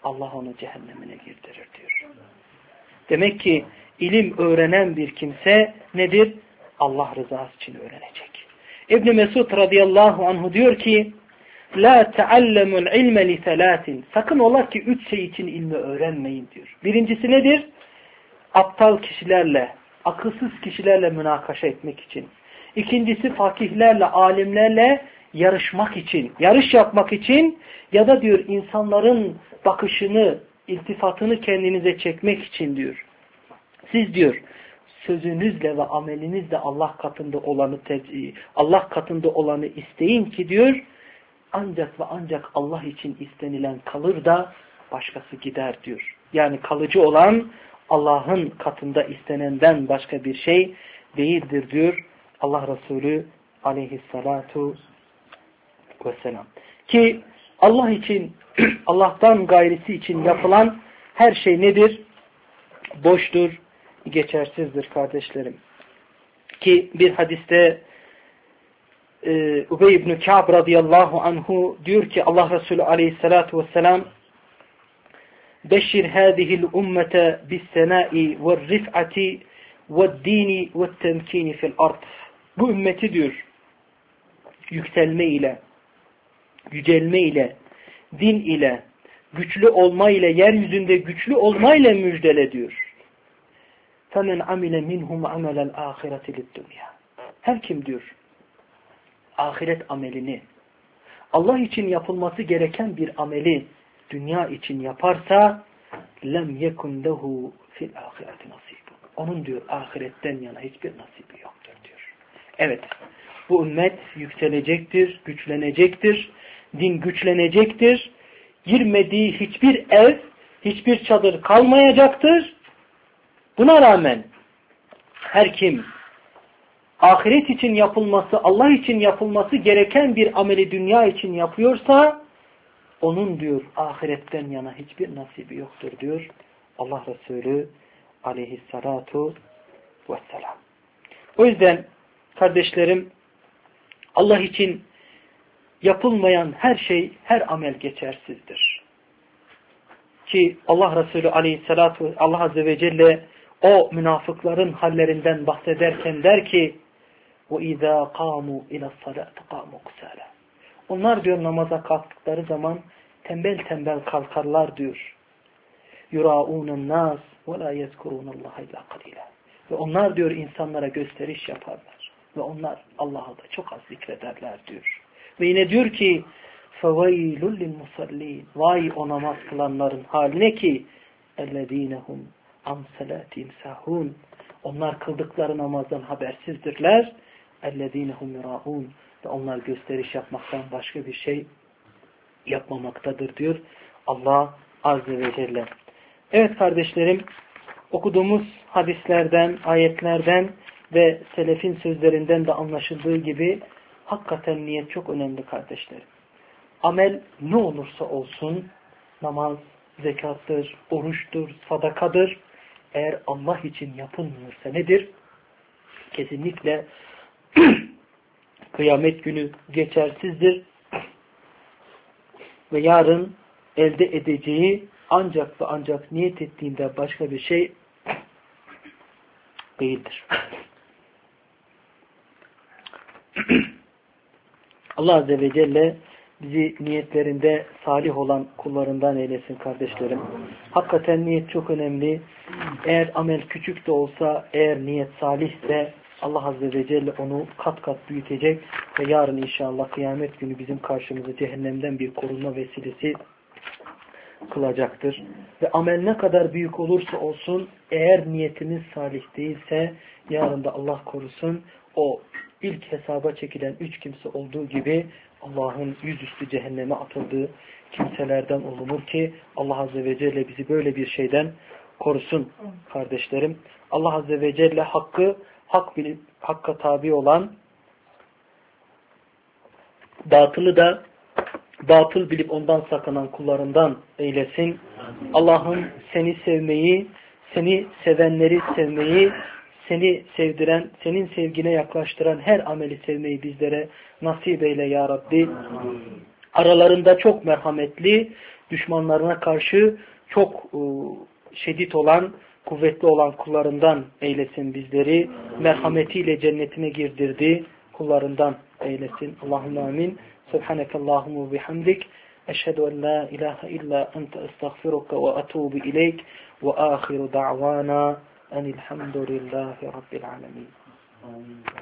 Allah onu cehennemine girdirir diyor. Demek ki ilim öğrenen bir kimse nedir? Allah rızası için öğrenecek. İbn Mesud radıyallahu anhu diyor ki La teallemul ilme li selatin. Sakın ola ki üç şey için ilmi öğrenmeyin diyor. Birincisi nedir? Aptal kişilerle, akılsız kişilerle münakaşa etmek için. İkincisi fakihlerle, alimlerle yarışmak için, yarış yapmak için ya da diyor insanların bakışını, iltifatını kendinize çekmek için diyor. Siz diyor sözünüzle ve amelinizle Allah katında olanı Allah katında olanı isteyin ki diyor ancak ve ancak Allah için istenilen kalır da başkası gider diyor. Yani kalıcı olan Allah'ın katında istenenden başka bir şey değildir diyor Allah Resulü aleyhissalatu vesselam. Ki Allah için, Allah'tan gayrisi için yapılan her şey nedir? Boştur, geçersizdir kardeşlerim. Ki bir hadiste e, Ubey ibn Ka'b radıyallahu anhu diyor ki Allah Resulü aleyhissalatu vesselam Beşir hâzihil ummete bis-senâi ve'r-rif'ati ve'd-dîni ve't-temkîni fil-ard. Bu ümmeti diyor yükselme ile, yücelme ile, din ile, güçlü olma ile, yeryüzünde güçlü olma ile müjdele diyor. فَمَنْ عَمِلَ مِنْهُمْ عَمَلَ الْآخِرَةِ لِلدُّنْيَا. Her kim diyor ahiret amelini, Allah için yapılması gereken bir ameli dünya için yaparsa lem yekun lehu fil ahireti nasibun. Onun diyor ahiretten yana hiçbir nasibi yoktur diyor. Evet. Bu ümmet yükselecektir, güçlenecektir. Din güçlenecektir. Girmediği hiçbir ev, hiçbir çadır kalmayacaktır. Buna rağmen her kim ahiret için yapılması, Allah için yapılması gereken bir ameli dünya için yapıyorsa onun diyor ahiretten yana hiçbir nasibi yoktur diyor Allah Resulü aleyhissalatu vesselam. O yüzden kardeşlerim Allah için yapılmayan her şey, her amel geçersizdir. Ki Allah Resulü aleyhissalatu Allah Azze ve Celle o münafıkların hallerinden bahsederken der ki وَاِذَا قَامُوا اِلَى الصَّلَاةِ قَامُوا قُسَالًا. Onlar diyor namaza kalktıkları zaman tembel tembel kalkarlar diyor. يُرَاءُونَ النَّاسِ وَلَا يَذْكُرُونَ اللّٰهَ اِلَّا قَلِيلًا. Ve onlar diyor insanlara gösteriş yaparlar. Ve onlar Allah'ı da çok az zikrederler diyor. Ve yine diyor ki فَوَيْلُ لِلْمُصَلِّينَ. Vay o namaz kılanların haline ki اَلَّذ۪ينَهُمْ عَنْ سَلَاتِهِمْ سَهُونَ. Onlar kıldıkları namazdan habersizdirler. اَلَّذ۪ينَهُمْ يُرَاءُونَ. Ve onlar gösteriş yapmaktan başka bir şey yapmamaktadır diyor Allah Azze ve Celle. Evet kardeşlerim, okuduğumuz hadislerden, ayetlerden ve selefin sözlerinden de anlaşıldığı gibi hakikaten niyet çok önemli kardeşlerim. Amel ne olursa olsun, namaz, zekattır, oruçtur, sadakadır. Eğer Allah için yapılmıyorsa nedir? Kesinlikle kıyamet günü geçersizdir. Ve yarın elde edeceği ancak ve ancak niyet ettiğinde başka bir şey değildir. Allah Azze ve Celle bizi niyetlerinde salih olan kullarından eylesin kardeşlerim. Hakikaten niyet çok önemli. Eğer amel küçük de olsa, eğer niyet salihse Allah Azze ve Celle onu kat kat büyütecek ve yarın inşallah kıyamet günü bizim karşımıza cehennemden bir korunma vesilesi kılacaktır. Ve amel ne kadar büyük olursa olsun eğer niyetimiz salih değilse yarın da Allah korusun o ilk hesaba çekilen üç kimse olduğu gibi Allah'ın yüzüstü cehenneme atıldığı kimselerden olunur ki Allah Azze ve Celle bizi böyle bir şeyden korusun kardeşlerim. Allah Azze ve Celle hakkı hak bilip hakka tabi olan, batılı da batıl bilip ondan sakınan kullarından eylesin. Allah'ım seni sevmeyi, seni sevenleri sevmeyi, seni sevdiren, senin sevgine yaklaştıran her ameli sevmeyi bizlere nasip eyle ya Rabbi. Aralarında çok merhametli, düşmanlarına karşı çok e, şiddet olan, kuvvetli olan kullarından eylesin bizleri. Merhametiyle cennetine girdirdi. Kullarından eylesin. Allahümme amin. Subhanekallahumma bihamdik. Eşhedü en la ilahe illa ente estağfiruka ve etubu ileyk. Ve ahiru da'vana enilhamdülillahi rabbil alemin.